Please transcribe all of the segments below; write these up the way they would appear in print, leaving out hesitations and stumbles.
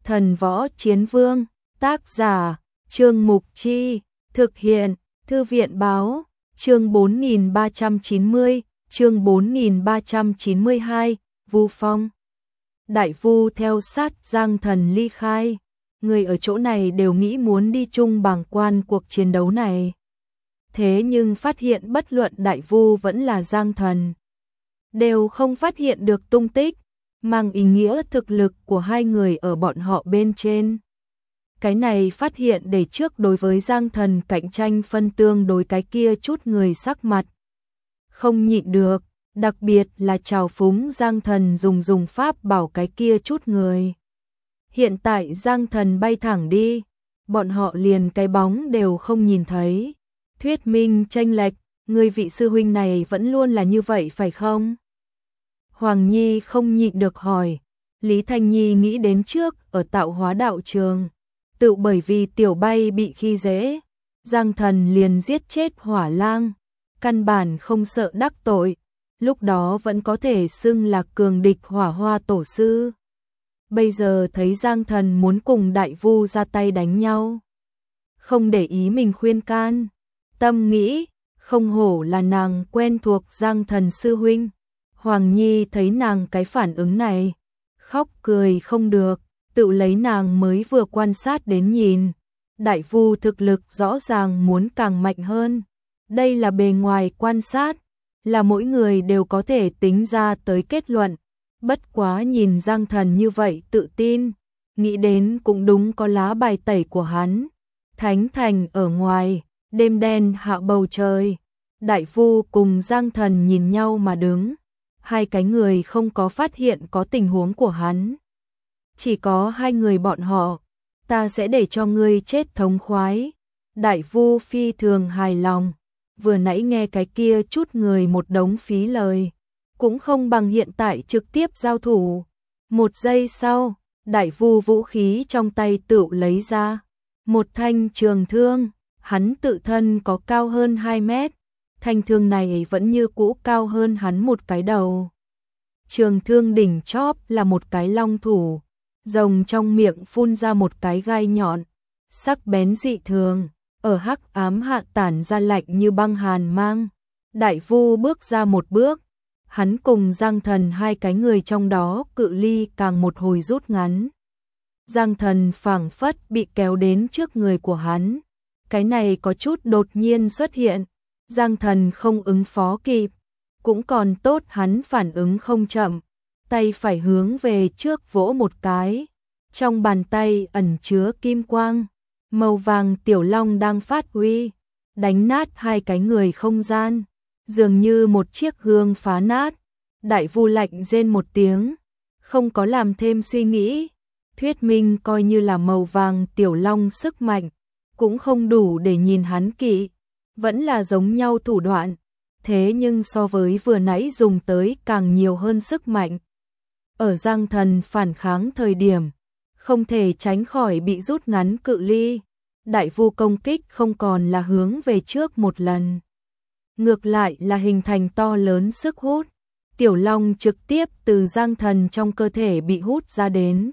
Thần Võ Chiến Vương, tác giả, Trương Mục Chi, thực hiện, Thư viện báo, chương 4390, chương 4392, Vu Phong. Đại Vu theo sát Giang Thần ly khai, người ở chỗ này đều nghĩ muốn đi chung bàng quan cuộc chiến đấu này. Thế nhưng phát hiện bất luận Đại Vu vẫn là Giang Thần, đều không phát hiện được tung tích, mang ý nghĩa thực lực của hai người ở bọn họ bên trên. Cái này phát hiện để trước đối với Giang Thần cạnh tranh phân tương đối cái kia chút người sắc mặt không nhịn được, đặc biệt là trào phúng Giang Thần dùng pháp bảo cái kia chút người. Hiện tại Giang Thần bay thẳng đi, bọn họ liền cái bóng đều không nhìn thấy. Thuyết minh chênh lệch, người vị sư huynh này vẫn luôn là như vậy phải không? Hoàng Nhi không nhịn được hỏi. Lý Thanh Nhi nghĩ đến trước ở Tạo Hóa đạo trường, tự bởi vì tiểu bay bị khi dễ, Giang Thần liền giết chết Hỏa Lang, căn bản không sợ đắc tội, lúc đó vẫn có thể xưng là cường địch Hỏa Hoa tổ sư. Bây giờ thấy Giang Thần muốn cùng Đại Vu ra tay đánh nhau, không để ý mình khuyên can, tâm nghĩ, không hổ là nàng quen thuộc Giang Thần sư huynh. Hoàng Nhi thấy nàng cái phản ứng này, khóc cười không được, tự lấy nàng mới vừa quan sát đến nhìn. Đại Vu thực lực rõ ràng muốn càng mạnh hơn. Đây là bề ngoài quan sát, là mỗi người đều có thể tính ra tới kết luận. Bất quá nhìn Giang Thần như vậy tự tin, nghĩ đến cũng đúng có lá bài tẩy của hắn. Thánh thành ở ngoài, đêm đen hạ bầu trời, Đại Vu cùng Giang Thần nhìn nhau mà đứng. Hai cái người không có phát hiện có tình huống của hắn. Chỉ có hai người bọn họ, ta sẽ để cho ngươi chết thống khoái. Đại Vu phi thường hài lòng, vừa nãy nghe cái kia chút người một đống phí lời, cũng không bằng hiện tại trực tiếp giao thủ. Một giây sau, Đại Vu vũ khí trong tay tự lấy ra, một thanh trường thương, hắn tự thân có cao hơn 2 mét. Thanh thương này vẫn như cũ cao hơn hắn một cái đầu. Trường thương đỉnh chóp là một cái long thủ, rồng trong miệng phun ra một cái gai nhọn, sắc bén dị thường, ở hắc ám hạ tản ra lạnh như băng hàn mang. Đại Vu bước ra một bước, hắn cùng Giang Thần hai cái người trong đó cự ly càng một hồi rút ngắn. Giang Thần phảng phất bị kéo đến trước người của hắn, cái này có chút đột nhiên xuất hiện. Giang Thần không ứng phó kịp, cũng còn tốt hắn phản ứng không chậm, tay phải hướng về trước vỗ một cái, trong bàn tay ẩn chứa kim quang, màu vàng tiểu long đang phát huy, đánh nát hai cái người không gian, dường như một chiếc gương phá nát. Đại Vu lạnh rên một tiếng, không có làm thêm suy nghĩ, thuyết minh coi như là màu vàng tiểu long sức mạnh, cũng không đủ để nhìn hắn kỵ. Vẫn là giống nhau thủ đoạn, thế nhưng so với vừa nãy dùng tới càng nhiều hơn sức mạnh. Ở Giang Thần phản kháng thời điểm, không thể tránh khỏi bị rút ngắn cự ly. Đại Vu công kích không còn là hướng về trước một lần, ngược lại là hình thành to lớn sức hút. Tiểu long trực tiếp từ Giang Thần trong cơ thể bị hút ra đến,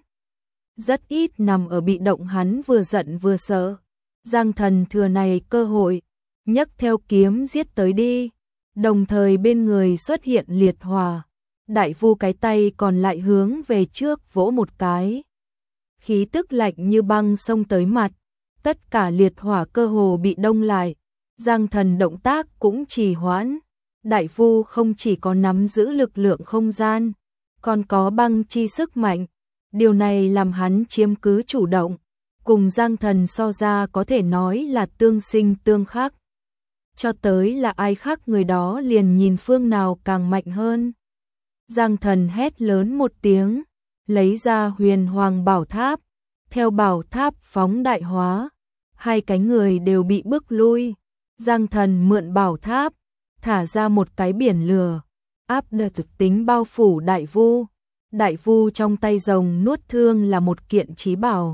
rất ít nằm ở bị động hắn vừa giận vừa sợ. Giang Thần thừa này cơ hội, nhấc theo kiếm giết tới đi, đồng thời bên người xuất hiện liệt hỏa. Đại Vu cái tay còn lại hướng về trước vỗ một cái, khí tức lạnh như băng xông tới mặt, tất cả liệt hỏa cơ hồ bị đông lại. Giang Thần động tác cũng trì hoãn. Đại Vu không chỉ có nắm giữ lực lượng không gian, còn có băng chi sức mạnh, điều này làm hắn chiếm cứ chủ động, cùng Giang Thần so ra có thể nói là tương sinh tương khắc. Cho tới là ai khác người đó liền nhìn phương nào càng mạnh hơn. Giang Thần hét lớn một tiếng, lấy ra huyền hoàng bảo tháp, theo bảo tháp phóng đại hóa, hai cái người đều bị bức lui. Giang Thần mượn bảo tháp, thả ra một cái biển lửa, áp lực tính bao phủ Đại Vu. Đại Vu trong tay rồng nuốt thương là một kiện chí bảo.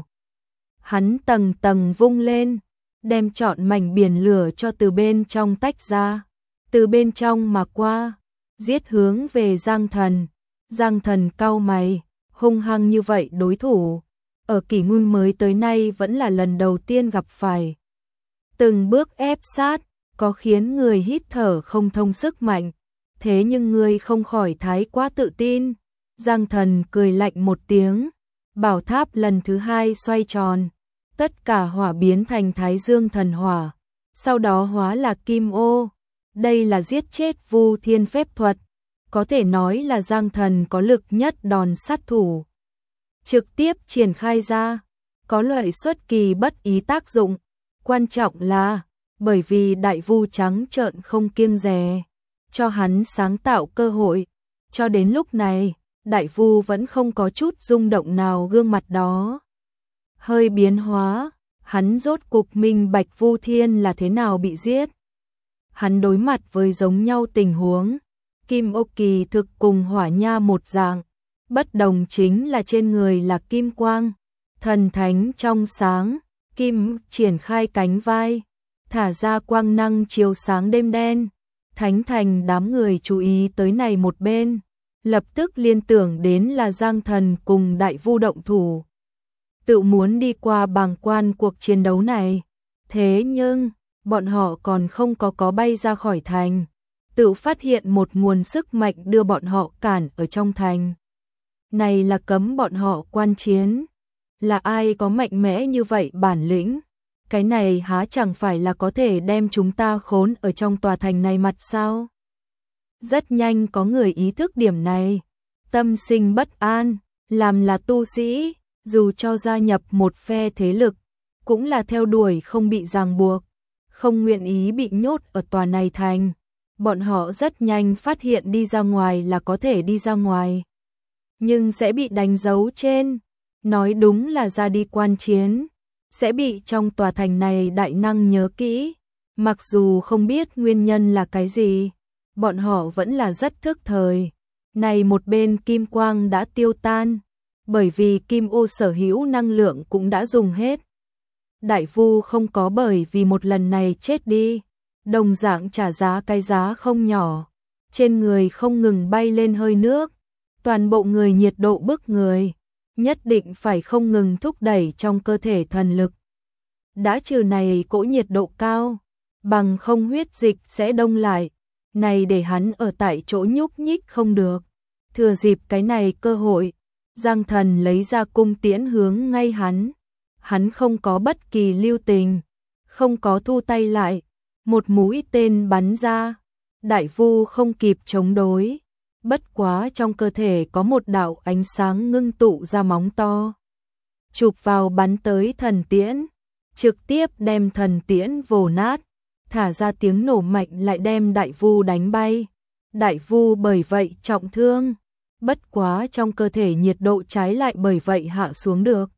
Hắn tầng tầng vung lên, đem trọn mảnh biển lửa cho từ bên trong tách ra, từ bên trong mà qua, giết hướng về Giang Thần. Giang Thần cau mày, hung hăng như vậy đối thủ, ở kỷ nguyên mới tới nay vẫn là lần đầu tiên gặp phải. Từng bước ép sát, có khiến người hít thở không thông sức mạnh, thế nhưng ngươi không khỏi thái quá tự tin. Giang Thần cười lạnh một tiếng, bảo tháp lần thứ hai xoay tròn, tất cả hỏa biến thành Thái Dương thần hỏa, sau đó hóa là kim ô. Đây là giết chết Vu Thiên phép thuật, có thể nói là Giang Thần có lực nhất đòn sát thủ. Trực tiếp triển khai ra, có loại xuất kỳ bất ý tác dụng, quan trọng là bởi vì Đại Vu trắng trợn không kiêng dè, cho hắn sáng tạo cơ hội. Cho đến lúc này, Đại Vu vẫn không có chút rung động nào, gương mặt đó hơi biến hóa, hắn rốt cục minh bạch Vu Thiên là thế nào bị giết. Hắn đối mặt với giống nhau tình huống, Kim Ô kỳ thực cùng Hỏa Nha một dạng, bất đồng chính là trên người là kim quang, thần thánh trong sáng, kim triển khai cánh vai, thả ra quang năng chiếu sáng đêm đen. Thánh thành đám người chú ý tới này một bên, lập tức liên tưởng đến là Giang Thần cùng Đại Vu động thủ, tự muốn đi qua bàng quan cuộc chiến đấu này. Thế nhưng, bọn họ còn không có bay ra khỏi thành, tự phát hiện một nguồn sức mạnh đưa bọn họ cản ở trong thành. Này là cấm bọn họ quan chiến. Là ai có mạnh mẽ như vậy bản lĩnh? Cái này há chẳng phải là có thể đem chúng ta khốn ở trong tòa thành này mặt sao? Rất nhanh có người ý thức điểm này, tâm sinh bất an, làm là tu sĩ, dù cho gia nhập một phe thế lực, cũng là theo đuổi không bị ràng buộc, không nguyện ý bị nhốt ở tòa này thành. Bọn họ rất nhanh phát hiện đi ra ngoài là có thể đi ra ngoài, nhưng sẽ bị đánh dấu trên, nói đúng là ra đi quan chiến, sẽ bị trong tòa thành này đại năng nhớ kỹ. Mặc dù không biết nguyên nhân là cái gì, bọn họ vẫn là rất thức thời. Này một bên kim quang đã tiêu tan, bởi vì kim ô sở hữu năng lượng cũng đã dùng hết. Đại Vu không có bởi vì một lần này chết đi, đồng dạng trả giá cái giá không nhỏ, trên người không ngừng bay lên hơi nước, toàn bộ người nhiệt độ bức người, nhất định phải không ngừng thúc đẩy trong cơ thể thần lực. Đã trừ này cỗ nhiệt độ cao, bằng không huyết dịch sẽ đông lại, này để hắn ở tại chỗ nhúc nhích không được. Thừa dịp cái này cơ hội, Giang Thần lấy ra cung tiễn hướng ngay hắn không có bất kỳ lưu tình, không có thu tay lại, một mũi tên bắn ra, Đại Vu không kịp chống đối, bất quá trong cơ thể có một đạo ánh sáng ngưng tụ ra móng to, chụp vào bắn tới thần tiễn, trực tiếp đem thần tiễn vồ nát, thả ra tiếng nổ mạnh lại đem Đại Vu đánh bay. Đại Vu bởi vậy trọng thương, bất quá trong cơ thể nhiệt độ trái lại bởi vậy hạ xuống được.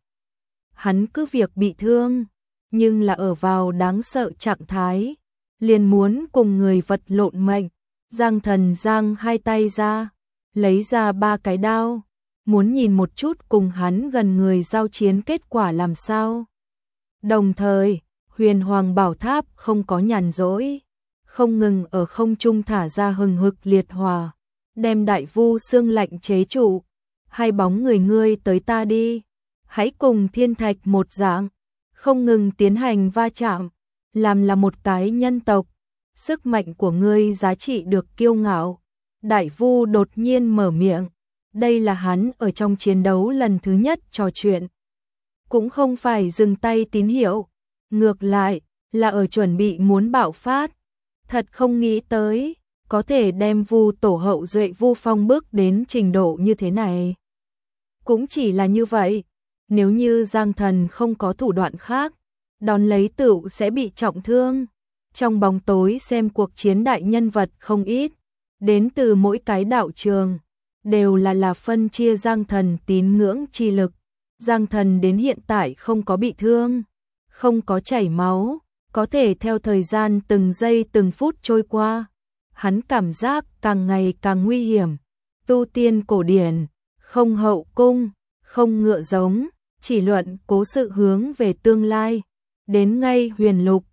Hắn cứ việc bị thương, nhưng là ở vào đáng sợ trạng thái, liền muốn cùng người vật lộn mệnh. Giang Thần giang hai tay ra, lấy ra 3 cái đao, muốn nhìn một chút cùng hắn gần người giao chiến kết quả làm sao. Đồng thời, Huyền Hoàng Bảo Tháp không có nhàn rỗi, không ngừng ở không trung thả ra hừng hực liệt hỏa, đem Đại Vu xương lạnh chế trụ. Hai bóng người ngươi tới ta đi, hãy cùng thiên thạch một dạng, không ngừng tiến hành va chạm, làm là một cái nhân tộc. Sức mạnh của ngươi giá trị được kiêu ngạo. Đại Vu đột nhiên mở miệng, đây là hắn ở trong chiến đấu lần thứ nhất trò chuyện. Cũng không phải dừng tay tín hiệu, ngược lại là ở chuẩn bị muốn bạo phát. Thật không nghĩ tới, có thể đem Vu tổ hậu duệ Vu Phong bước đến trình độ như thế này. Cũng chỉ là như vậy, nếu như Giang Thần không có thủ đoạn khác, đón lấy tựu sẽ bị trọng thương. Trong bóng tối xem cuộc chiến đại nhân vật không ít, đến từ mỗi cái đạo trường, đều là phân chia Giang Thần tín ngưỡng chi lực. Giang Thần đến hiện tại không có bị thương, không có chảy máu, có thể theo thời gian từng giây từng phút trôi qua, hắn cảm giác càng ngày càng nguy hiểm. Tu tiên cổ điển, không hậu cung, không ngựa giống, chỉ luận cố sự hướng về tương lai. Đến ngay huyền lục,